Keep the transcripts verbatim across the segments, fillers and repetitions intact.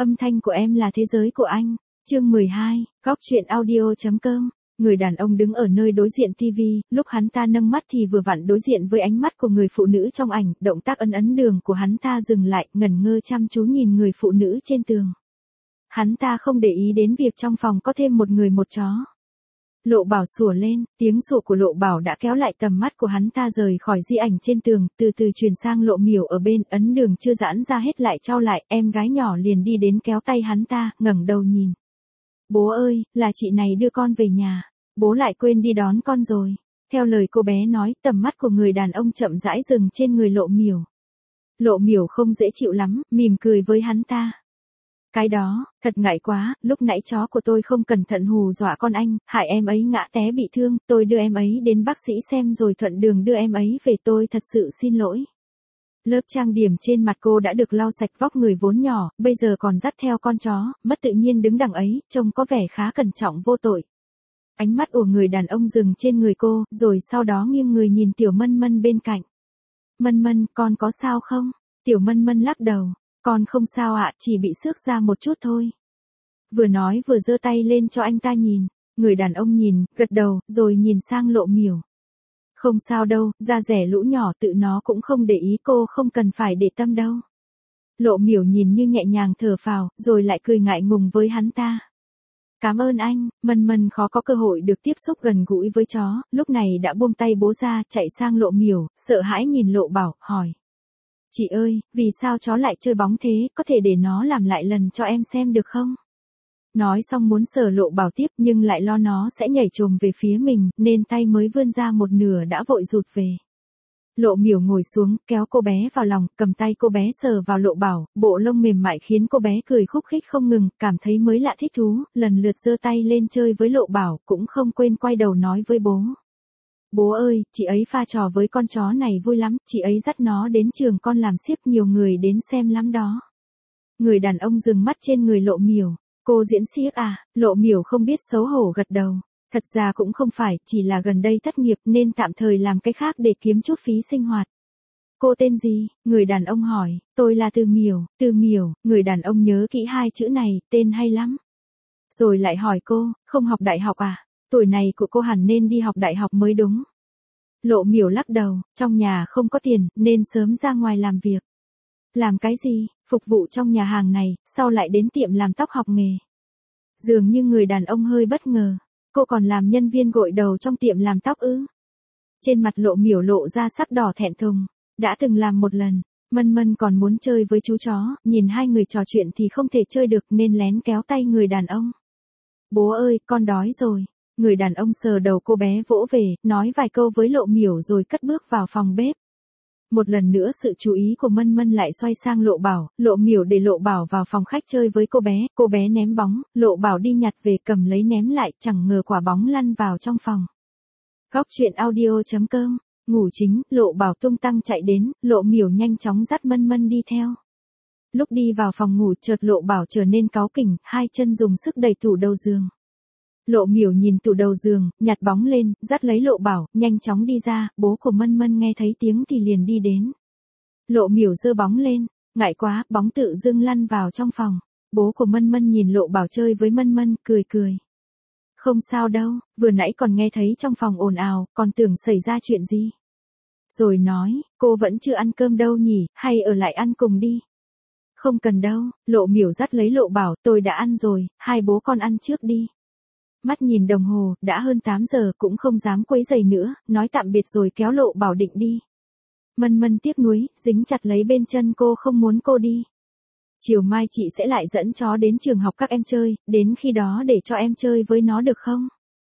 Âm thanh của em là thế giới của anh. Chương mười hai, góc truyện audio.com. Người đàn ông đứng ở nơi đối diện tivi, lúc hắn ta nâng mắt thì vừa vặn đối diện với ánh mắt của người phụ nữ trong ảnh, động tác ấn ấn đường của hắn ta dừng lại, ngẩn ngơ chăm chú nhìn người phụ nữ trên tường. Hắn ta không để ý đến việc trong phòng có thêm một người một chó. Lộ Bảo sủa lên, tiếng sủa của Lộ Bảo đã kéo lại tầm mắt của hắn ta rời khỏi di ảnh trên tường, từ từ truyền sang Lộ Miểu ở bên, ấn đường chưa giãn ra hết lại trao lại, em gái nhỏ liền đi đến kéo tay hắn ta, ngẩng đầu nhìn. Bố ơi, là chị này đưa con về nhà, bố lại quên đi đón con rồi. Theo lời cô bé nói, tầm mắt của người đàn ông chậm rãi dừng trên người Lộ Miểu. Lộ Miểu không dễ chịu lắm, mỉm cười với hắn ta. Cái đó, thật ngại quá, lúc nãy chó của tôi không cẩn thận hù dọa con anh, hại em ấy ngã té bị thương, tôi đưa em ấy đến bác sĩ xem rồi thuận đường đưa em ấy về, tôi thật sự xin lỗi. Lớp trang điểm trên mặt cô đã được lau sạch, vóc người vốn nhỏ, bây giờ còn dắt theo con chó, mất tự nhiên đứng đằng ấy, trông có vẻ khá cẩn trọng vô tội. Ánh mắt của người đàn ông dừng trên người cô, rồi sau đó nghiêng người nhìn Tiểu Mân Mân bên cạnh. Mân Mân, con có sao không? Tiểu Mân Mân lắc đầu. Con không sao ạ, chỉ bị xước ra một chút thôi. Vừa nói vừa giơ tay lên cho anh ta nhìn. Người đàn ông nhìn, gật đầu, rồi nhìn sang Lộ Miểu. Không sao đâu, da rẻ lũ nhỏ tự nó cũng không để ý, cô không cần phải để tâm đâu. Lộ Miểu nhìn như nhẹ nhàng thở phào, rồi lại cười ngại ngùng với hắn ta. Cảm ơn anh. Mân Mân khó có cơ hội được tiếp xúc gần gũi với chó, lúc này đã buông tay bố ra, chạy sang Lộ Miểu, sợ hãi nhìn Lộ Bảo, hỏi. Chị ơi, vì sao chó lại chơi bóng thế, có thể để nó làm lại lần cho em xem được không? Nói xong muốn sờ Lộ Bảo tiếp nhưng lại lo nó sẽ nhảy chồm về phía mình, nên tay mới vươn ra một nửa đã vội rụt về. Lộ Miểu ngồi xuống, kéo cô bé vào lòng, cầm tay cô bé sờ vào Lộ Bảo, bộ lông mềm mại khiến cô bé cười khúc khích không ngừng, cảm thấy mới lạ thích thú, lần lượt giơ tay lên chơi với Lộ Bảo, cũng không quên quay đầu nói với bố. Bố ơi, chị ấy pha trò với con chó này vui lắm, chị ấy dắt nó đến trường con làm xiếc, nhiều người đến xem lắm đó. Người đàn ông dừng mắt trên người Lộ Miểu. Cô diễn xiếc à? Lộ Miểu không biết xấu hổ gật đầu. Thật ra cũng không phải, chỉ là gần đây thất nghiệp nên tạm thời làm cái khác để kiếm chút phí sinh hoạt. Cô tên gì? Người đàn ông hỏi. Tôi là Từ Miểu. Từ Miểu. Người đàn ông nhớ kỹ hai chữ này, tên hay lắm. Rồi lại hỏi cô, không học đại học à? Tuổi này của cô hẳn nên đi học đại học mới đúng. Lộ Miểu lắc đầu, trong nhà không có tiền, nên sớm ra ngoài làm việc. Làm cái gì? Phục vụ trong nhà hàng này, sau lại đến tiệm làm tóc học nghề. Dường như người đàn ông hơi bất ngờ. Cô còn làm nhân viên gội đầu trong tiệm làm tóc ư? Trên mặt Lộ Miểu lộ ra sắc đỏ thẹn thùng. Đã từng làm một lần. Mân Mân còn muốn chơi với chú chó, nhìn hai người trò chuyện thì không thể chơi được nên lén kéo tay người đàn ông. Bố ơi, con đói rồi. Người đàn ông sờ đầu cô bé vỗ về, nói vài câu với Lộ Miểu rồi cất bước vào phòng bếp. Một lần nữa sự chú ý của Mân Mân lại xoay sang Lộ Bảo, Lộ Miểu để Lộ Bảo vào phòng khách chơi với cô bé, cô bé ném bóng, Lộ Bảo đi nhặt về cầm lấy ném lại, chẳng ngờ quả bóng lăn vào trong phòng. Góc truyện audio.com, ngủ chính, Lộ Bảo tung tăng chạy đến, Lộ Miểu nhanh chóng dắt Mân Mân đi theo. Lúc đi vào phòng ngủ chợt Lộ Bảo trở nên cáu kỉnh, hai chân dùng sức đẩy tủ đầu giường. Lộ Miểu nhìn tủ đầu giường, nhặt bóng lên, dắt lấy Lộ Bảo, nhanh chóng đi ra, bố của Mân Mân nghe thấy tiếng thì liền đi đến. Lộ Miểu giơ bóng lên, ngại quá, bóng tự dưng lăn vào trong phòng. Bố của Mân Mân nhìn Lộ Bảo chơi với Mân Mân, cười cười. Không sao đâu, vừa nãy còn nghe thấy trong phòng ồn ào, còn tưởng xảy ra chuyện gì. Rồi nói, cô vẫn chưa ăn cơm đâu nhỉ, hay ở lại ăn cùng đi. Không cần đâu, Lộ Miểu dắt lấy Lộ Bảo, tôi đã ăn rồi, hai bố con ăn trước đi. Mắt nhìn đồng hồ, đã hơn tám giờ cũng không dám quấy rầy nữa, nói tạm biệt rồi kéo Lộ Bảo định đi. Mân Mân tiếc nuối, dính chặt lấy bên chân cô không muốn cô đi. Chiều mai chị sẽ lại dẫn chó đến trường học các em chơi, đến khi đó để cho em chơi với nó được không?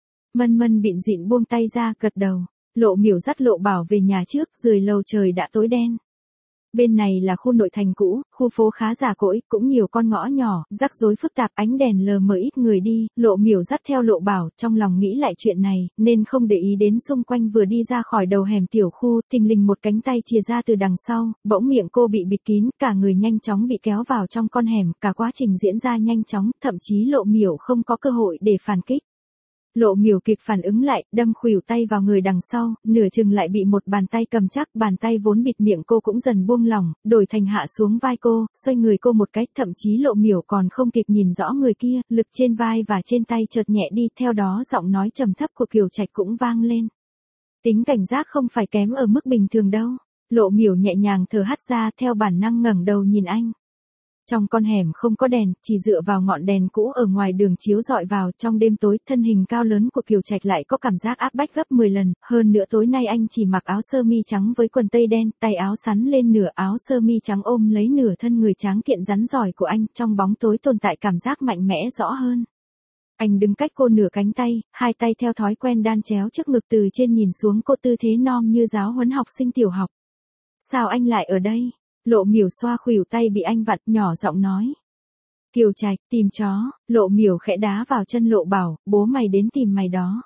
Mân Mân bịn dịn buông tay ra, gật đầu. Lộ Miểu dắt Lộ Bảo về nhà trước, dưới lầu trời đã tối đen. Bên này là khu nội thành cũ, khu phố khá già cỗi, cũng nhiều con ngõ nhỏ, rắc rối phức tạp, ánh đèn lờ mờ ít người đi, Lộ Miểu dắt theo Lộ Bảo, trong lòng nghĩ lại chuyện này, nên không để ý đến xung quanh. Vừa đi ra khỏi đầu hẻm tiểu khu, thình lình một cánh tay chìa ra từ đằng sau, bỗng miệng cô bị bịt kín, cả người nhanh chóng bị kéo vào trong con hẻm, cả quá trình diễn ra nhanh chóng, thậm chí Lộ Miểu không có cơ hội để phản kích. Lộ Miểu kịp phản ứng lại, đâm khuỷu tay vào người đằng sau, nửa chừng lại bị một bàn tay cầm chắc, bàn tay vốn bịt miệng cô cũng dần buông lỏng, đổi thành hạ xuống vai cô, xoay người cô một cái, thậm chí Lộ Miểu còn không kịp nhìn rõ người kia, lực trên vai và trên tay chợt nhẹ đi, theo đó giọng nói trầm thấp của Kiều Trạch cũng vang lên. Tính cảnh giác không phải kém ở mức bình thường đâu. Lộ Miểu nhẹ nhàng thở hắt ra, theo bản năng ngẩng đầu nhìn anh. Trong con hẻm không có đèn, chỉ dựa vào ngọn đèn cũ ở ngoài đường chiếu rọi vào, trong đêm tối, thân hình cao lớn của Kiều Trạch lại có cảm giác áp bách gấp mười lần, hơn nữa tối nay anh chỉ mặc áo sơ mi trắng với quần tây đen, tay áo sắn lên nửa áo sơ mi trắng ôm lấy nửa thân người tráng kiện rắn giỏi của anh, trong bóng tối tồn tại cảm giác mạnh mẽ rõ hơn. Anh đứng cách cô nửa cánh tay, hai tay theo thói quen đan chéo trước ngực từ trên nhìn xuống cô tư thế non như giáo huấn học sinh tiểu học. Sao anh lại ở đây? Lộ Miểu xoa khuỷu tay bị anh vặn, nhỏ giọng nói. Kiều Trạch, tìm chó. Lộ Miểu khẽ đá vào chân Lộ Bảo, bố mày đến tìm mày đó.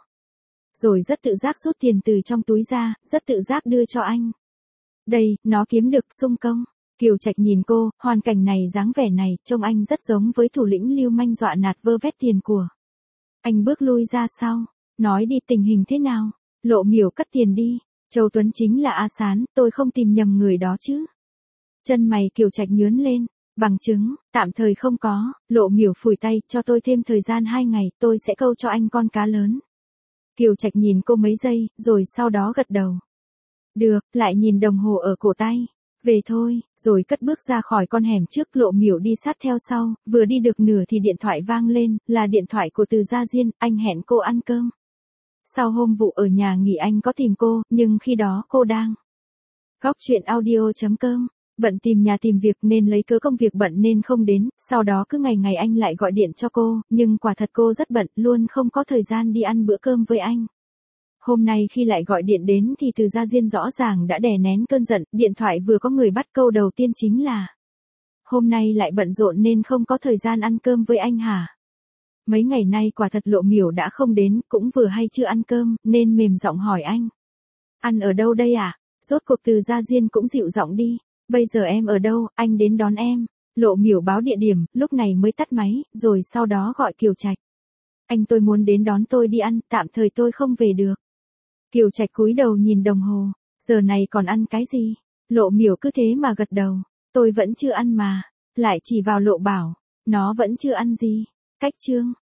Rồi rất tự giác rút tiền từ trong túi ra, rất tự giác đưa cho anh. Đây, nó kiếm được sung công. Kiều Trạch nhìn cô, hoàn cảnh này dáng vẻ này, trông anh rất giống với thủ lĩnh lưu manh dọa nạt vơ vét tiền của. Anh bước lui ra sau, nói đi tình hình thế nào. Lộ Miểu cất tiền đi. Châu Tuấn chính là A Sán, tôi không tìm nhầm người đó chứ. Chân mày Kiều Trạch nhướn lên, bằng chứng, tạm thời không có. Lộ Miểu phủi tay, cho tôi thêm thời gian hai ngày, tôi sẽ câu cho anh con cá lớn. Kiều Trạch nhìn cô mấy giây, rồi sau đó gật đầu. Được, lại nhìn đồng hồ ở cổ tay. Về thôi, rồi cất bước ra khỏi con hẻm trước. Lộ Miểu đi sát theo sau, vừa đi được nửa thì điện thoại vang lên, là điện thoại của Từ Gia Diên, anh hẹn cô ăn cơm. Sau hôm vụ ở nhà nghỉ anh có tìm cô, nhưng khi đó cô đang Góc truyện audio chấm com, bận tìm nhà tìm việc nên lấy cớ công việc bận nên không đến, sau đó cứ ngày ngày anh lại gọi điện cho cô, nhưng quả thật cô rất bận, luôn không có thời gian đi ăn bữa cơm với anh. Hôm nay khi lại gọi điện đến thì Từ Gia Diên rõ ràng đã đè nén cơn giận, điện thoại vừa có người bắt câu đầu tiên chính là: hôm nay lại bận rộn nên không có thời gian ăn cơm với anh hả? Mấy ngày nay quả thật Lộ Miểu đã không đến, cũng vừa hay chưa ăn cơm, nên mềm giọng hỏi anh. Ăn ở đâu đây à? Rốt cuộc Từ Gia Diên cũng dịu giọng đi. Bây giờ em ở đâu, anh đến đón em. Lộ Miểu báo địa điểm, lúc này mới tắt máy, rồi sau đó gọi Kiều Trạch. Anh tôi muốn đến đón tôi đi ăn, tạm thời tôi không về được. Kiều Trạch cúi đầu nhìn đồng hồ, giờ này còn ăn cái gì? Lộ Miểu cứ thế mà gật đầu. Tôi vẫn chưa ăn mà. Lại chỉ vào Lộ Bảo, nó vẫn chưa ăn gì. Cách chương.